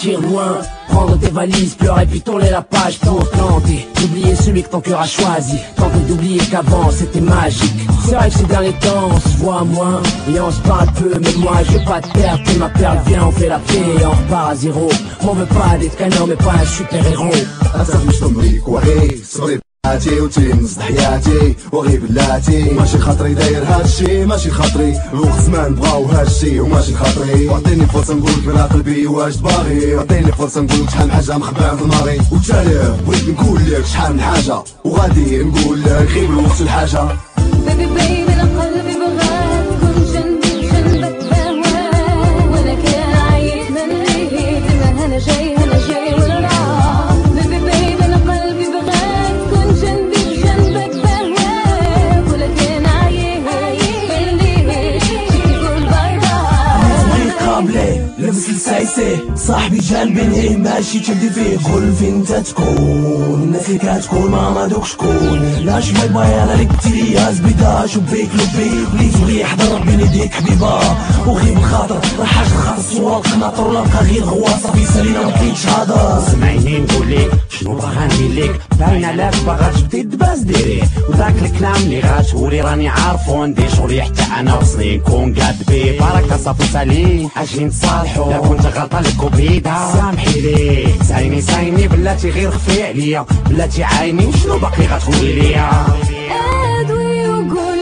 partir loin, prendre tes valises, pleurer puis tourner la page pour tenter d'oublier celui que ton cœur a choisi, tenter d'oublier qu'avant c'était magique. C'est vrai que ces derniers temps on se voit moins et on se parle peu, mais moi je veux pas te perdre, t'es ma perle, viens on fait la paix et on repart à zéro. M'en veux pas d'être canon mais pas un super héros. أصاحبي مش طمريك وغي صبري حياتي وتنص حياتي وغي بلاتي ماشي خاطري داير هادشي ماشي خاطري الوقت زمان بغاو هادشي وماشي خاطري وعطيني فرصة نقولك بلا قلبي واش باغي وعطيني فرصة نقولك شحال من حاجة مخباها في دماغي وتالي بغيت نقول لك شحال من حاجة وغادي نقول لك غير بالوقت الحاجة بيبي بيبي انا قلبي بغاك كون جنبي جنبك بهواك وانا كان عايز من ليك ما انا جاي ولا راح بيبي بيبي انا قلبي بغاك كون جنبي جنبك بهواك ولا كان عايز من ليك تقول باي باي قابلي لبس السايسي صاحبي جنبي نهيه ماشي تشدي فيه قول فين انت تكون الناس اللي كتكون ما دوك شكون لا شوي باي انا لك تيلي زبيده شبيك لبيك بليز ولي حضر بين يديك حبيبه وغيب الخاطر راه حاجه خاص صور القناطر ولا بقى غير غواصه في سالينا ما بقيتش هضر سمعيني نقول لك شنو باغا ندير لك باينه لك باغا تبدي دباز ديريه وداك الكلام اللي غاتقولي راني عارفو ندير شغلي حتى انا وصلي نكون قاد بيه بركه صافي سالي اجي نتصالحو لا كنت غلطه لك وبعيده سامحي لي سايني بلاتي غير خفي عليا بلاتي عايني وشنو باقي غتقولي ليا ادوي وقول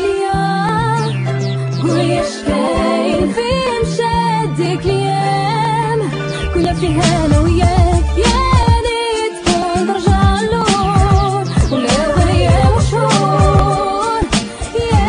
لي شكاين فين شادك الايام كنا فيها انا وياك يا ريت كون ترجع اللون ولا ضيع مشهور يا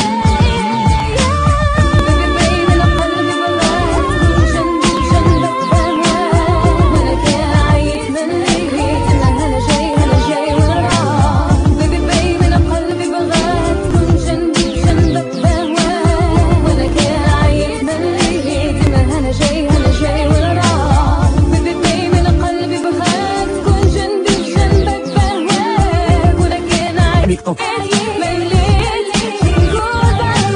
بيبي بيبي انا قلبي بغاك جنبي جنبك بهواك وانا كان عايز من ليك انا جاي ولا راح بيبي بيبي انا قلبي بغاك كون جنبي جنبك بهواك وانا كان عايز من ليك انا جاي ولا راح بيبي بيبي انا قلبي بغاك كون جنبي جنبك بهواك وانا كان عايز من ليك تقول باي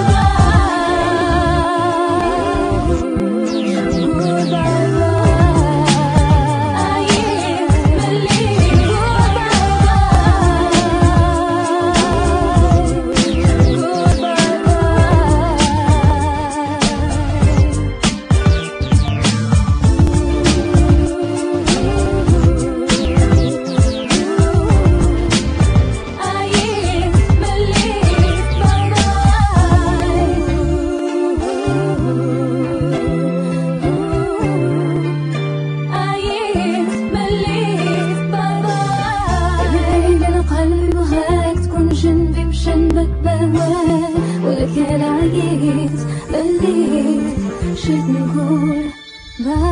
ولكن عييت مليت شد نقول باي